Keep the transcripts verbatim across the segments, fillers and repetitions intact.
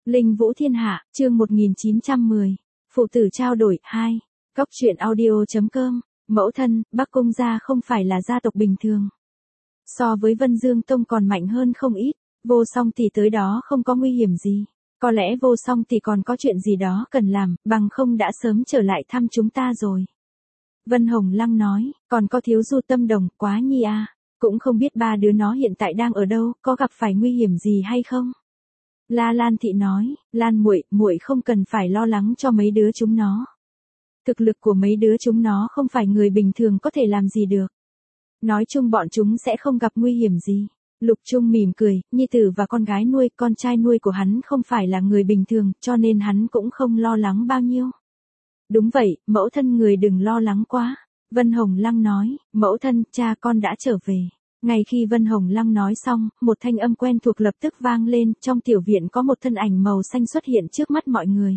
Linh Vũ Thiên Hạ, chương một nghìn chín trăm mười. Phụ tử trao đổi, hai. Cóc truyện audio.com. Mẫu thân, Bắc Cung gia không phải là gia tộc bình thường. So với Vân Dương Tông còn mạnh hơn không ít, Vô Song tỷ tới đó không có nguy hiểm gì. Có lẽ Vô Song tỷ còn có chuyện gì đó cần làm, bằng không đã sớm trở lại thăm chúng ta rồi. Vân Hồng Lăng nói, còn có Thiếu Du Tâm Đồng, Quá Nhi à, cũng không biết ba đứa nó hiện tại đang ở đâu, có gặp phải nguy hiểm gì hay không? La Lan Thị nói, Lan muội, muội không cần phải lo lắng cho mấy đứa chúng nó. Thực lực của mấy đứa chúng nó không phải người bình thường có thể làm gì được. Nói chung bọn chúng sẽ không gặp nguy hiểm gì. Lục Trung mỉm cười, nhi tử và con gái nuôi, con trai nuôi của hắn không phải là người bình thường, cho nên hắn cũng không lo lắng bao nhiêu. Đúng vậy, mẫu thân người đừng lo lắng quá. Vân Hồng Lăng nói, mẫu thân, cha con đã trở về. Ngay khi Vân Hồng Lăng nói xong, một thanh âm quen thuộc lập tức vang lên, trong tiểu viện có một thân ảnh màu xanh xuất hiện trước mắt mọi người.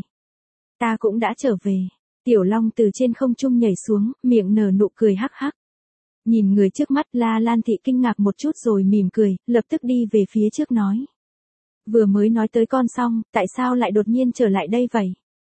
Ta cũng đã trở về. Tiểu Long từ trên không trung nhảy xuống, miệng nở nụ cười hắc hắc. Nhìn người trước mắt, La Lan Thị kinh ngạc một chút rồi mỉm cười, lập tức đi về phía trước nói. Vừa mới nói tới con xong, tại sao lại đột nhiên trở lại đây vậy?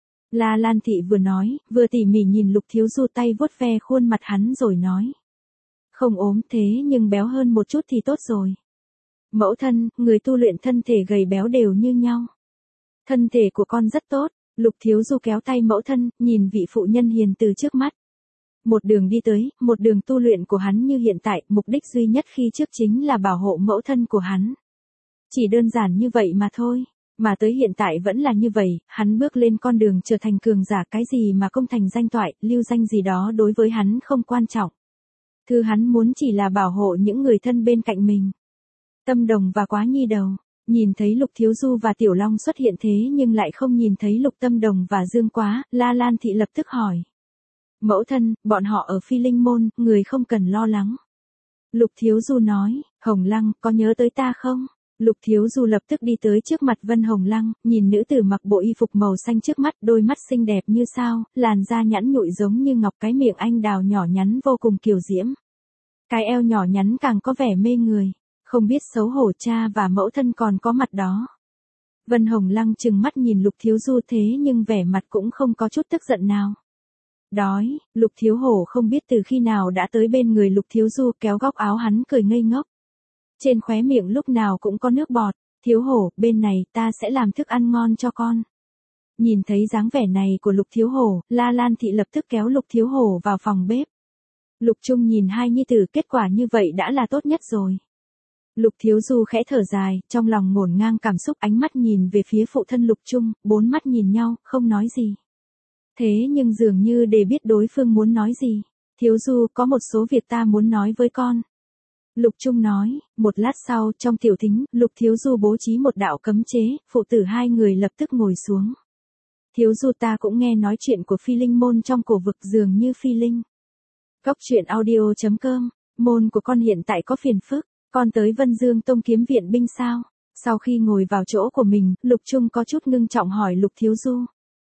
La Lan Thị vừa nói, vừa tỉ mỉ nhìn Lục Thiếu Du tay vuốt ve khuôn mặt hắn rồi nói. Không ốm thế nhưng béo hơn một chút thì tốt rồi. Mẫu thân, người tu luyện thân thể gầy béo đều như nhau. Thân thể của con rất tốt. Lục Thiếu Du kéo tay mẫu thân, nhìn vị phụ nhân hiền từ trước mắt. Một đường đi tới, một đường tu luyện của hắn như hiện tại, mục đích duy nhất khi trước chính là bảo hộ mẫu thân của hắn. Chỉ đơn giản như vậy mà thôi. Mà tới hiện tại vẫn là như vậy, hắn bước lên con đường trở thành cường giả, cái gì mà công thành danh toại, lưu danh gì đó đối với hắn không quan trọng. Thứ hắn muốn chỉ là bảo hộ những người thân bên cạnh mình. Tâm Đồng và Quá Nhi đầu, nhìn thấy Lục Thiếu Du và Tiểu Long xuất hiện thế nhưng lại không nhìn thấy Lục Tâm Đồng và Dương Quá, La Lan Thị lập tức hỏi. Mẫu thân, bọn họ ở Phi Linh Môn, người không cần lo lắng. Lục Thiếu Du nói, Hồng Lăng, có nhớ tới ta không? Lục Thiếu Du lập tức đi tới trước mặt Vân Hồng Lăng, nhìn nữ tử mặc bộ y phục màu xanh trước mắt, đôi mắt xinh đẹp như sao, làn da nhẵn nhụi giống như ngọc, cái miệng anh đào nhỏ nhắn vô cùng kiều diễm. Cái eo nhỏ nhắn càng có vẻ mê người, không biết xấu hổ cha và mẫu thân còn có mặt đó. Vân Hồng Lăng trừng mắt nhìn Lục Thiếu Du thế nhưng vẻ mặt cũng không có chút tức giận nào. Đói, Lục Thiếu Hổ không biết từ khi nào đã tới bên người Lục Thiếu Du kéo góc áo hắn cười ngây ngốc. Trên khóe miệng lúc nào cũng có nước bọt, Thiếu Hổ, bên này ta sẽ làm thức ăn ngon cho con. Nhìn thấy dáng vẻ này của Lục Thiếu Hổ, La Lan Thị lập tức kéo Lục Thiếu Hổ vào phòng bếp. Lục Trung nhìn hai nhi tử, kết quả như vậy đã là tốt nhất rồi. Lục Thiếu Du khẽ thở dài, trong lòng ngổn ngang cảm xúc, ánh mắt nhìn về phía phụ thân Lục Trung, bốn mắt nhìn nhau, không nói gì. Thế nhưng dường như để biết đối phương muốn nói gì. Thiếu Du, có một số việc ta muốn nói với con. Lục Trung nói, một lát sau, trong tiểu thính, Lục Thiếu Du bố trí một đạo cấm chế, phụ tử hai người lập tức ngồi xuống. Thiếu Du, ta cũng nghe nói chuyện của Phi Linh Môn trong cổ vực, dường như Phi Linh. Cóc truyện audio.com, môn của con hiện tại có phiền phức, con tới Vân Dương Tông kiếm viện binh sao? Sau khi ngồi vào chỗ của mình, Lục Trung có chút ngưng trọng hỏi Lục Thiếu Du.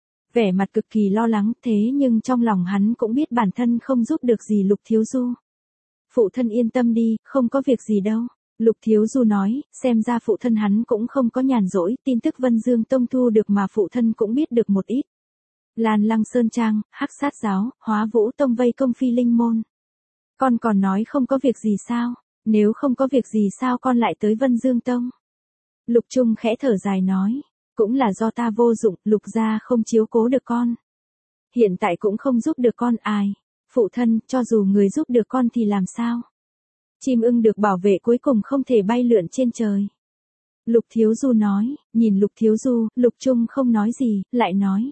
Vẻ mặt cực kỳ lo lắng, thế nhưng trong lòng hắn cũng biết bản thân không giúp được gì Lục Thiếu Du. Phụ thân yên tâm đi, không có việc gì đâu. Lục Thiếu Du nói, xem ra phụ thân hắn cũng không có nhàn rỗi, tin tức Vân Dương Tông thu được mà phụ thân cũng biết được một ít. Lan Lăng Sơn Trang, Hắc Sát Giáo, Hóa Vũ Tông vây công Phi Linh Môn. Con còn nói không có việc gì sao? Nếu không có việc gì sao con lại tới Vân Dương Tông? Lục Trung khẽ thở dài nói, cũng là do ta vô dụng, Lục gia không chiếu cố được con. Hiện tại cũng không giúp được con ai. Phụ thân, cho dù người giúp được con thì làm sao? Chim ưng được bảo vệ cuối cùng không thể bay lượn trên trời. Lục Thiếu Du nói, nhìn Lục Thiếu Du, Lục Trung không nói gì, lại nói.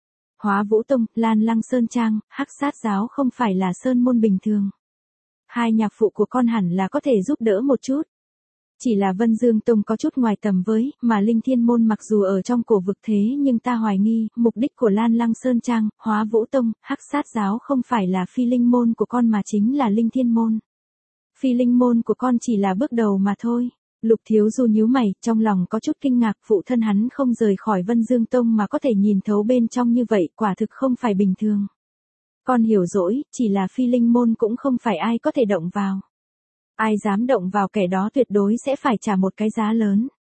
Hóa Vũ Tông, Lan Lăng Sơn Trang, Hắc Sát Giáo không phải là sơn môn bình thường. Hai nhạc phụ của con hẳn là có thể giúp đỡ một chút. Chỉ là Vân Dương Tông có chút ngoài tầm với, mà Linh Thiên Môn mặc dù ở trong cổ vực thế nhưng ta hoài nghi, mục đích của Lan Lăng Sơn Trang, Hóa Vũ Tông, Hắc Sát Giáo không phải là Phi Linh Môn của con mà chính là Linh Thiên Môn. Phi Linh Môn của con chỉ là bước đầu mà thôi. Lục Thiếu Du nhíu mày, trong lòng có chút kinh ngạc, phụ thân hắn không rời khỏi Vân Dương Tông mà có thể nhìn thấu bên trong như vậy, quả thực không phải bình thường. Con hiểu dỗi, chỉ là Phi Linh Môn cũng không phải ai có thể động vào. Ai dám động vào kẻ đó tuyệt đối sẽ phải trả một cái giá lớn.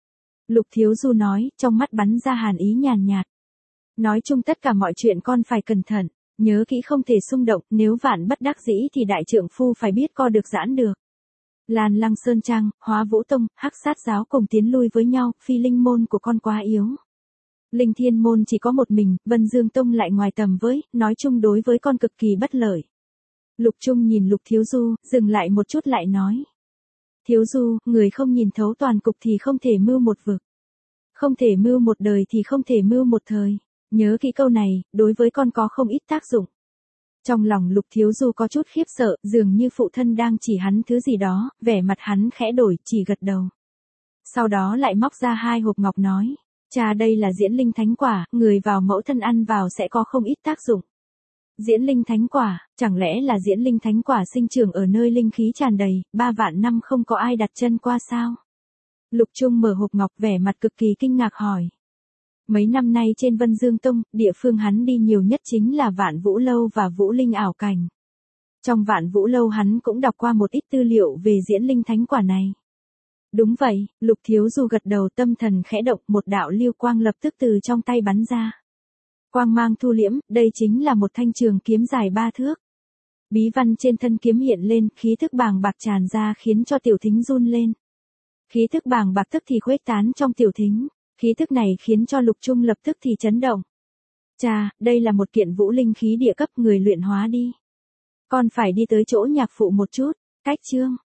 Lục Thiếu Du nói, trong mắt bắn ra hàn ý nhàn nhạt. Nói chung tất cả mọi chuyện con phải cẩn thận, nhớ kỹ không thể xung động, nếu vạn bất đắc dĩ thì đại trượng phu phải biết co được giãn được. Lan Lăng Sơn Trang, Hóa Vũ Tông, Hắc Sát Giáo cùng tiến lui với nhau, phi linh môn của con quá yếu. Linh Thiên môn chỉ có một mình, Vân Dương Tông lại ngoài tầm với, nói chung đối với con cực kỳ bất lợi. Lục Trung nhìn Lục Thiếu Du, dừng lại một chút lại nói. Thiếu Du, người không nhìn thấu toàn cục thì không thể mưu một vực. Không thể mưu một đời thì không thể mưu một thời. Nhớ kỹ câu này, đối với con có không ít tác dụng. Trong lòng Lục Thiếu Du có chút khiếp sợ, dường như phụ thân đang chỉ hắn thứ gì đó, vẻ mặt hắn khẽ đổi, chỉ gật đầu. Sau đó lại móc ra hai hộp ngọc nói. Cha, đây là diễn linh thánh quả, người vào mẫu thân ăn vào sẽ có không ít tác dụng. Diễn linh thánh quả, chẳng lẽ là diễn linh thánh quả sinh trưởng ở nơi linh khí tràn đầy, ba vạn năm không có ai đặt chân qua sao? Lục Trung mở hộp ngọc vẻ mặt cực kỳ kinh ngạc hỏi. Mấy năm nay trên Vân Dương Tông, địa phương hắn đi nhiều nhất chính là Vạn Vũ Lâu và Vũ Linh ảo cảnh. Trong Vạn Vũ Lâu hắn cũng đọc qua một ít tư liệu về diễn linh thánh quả này. Đúng vậy, Lục Thiếu Du gật đầu, tâm thần khẽ động, một đạo lưu quang lập tức từ trong tay bắn ra. Quang mang thu liễm, đây chính là một thanh trường kiếm dài ba thước. Bí văn trên thân kiếm hiện lên, khí thức bàng bạc tràn ra khiến cho Tiểu Thính run lên. Khí thức bàng bạc tức thì khuếch tán trong Tiểu Thính, khí thức này khiến cho Lục Trung lập tức thì chấn động. Cha, đây là một kiện vũ linh khí địa cấp, người luyện hóa đi. Con phải đi tới chỗ nhạc phụ một chút, cách chương.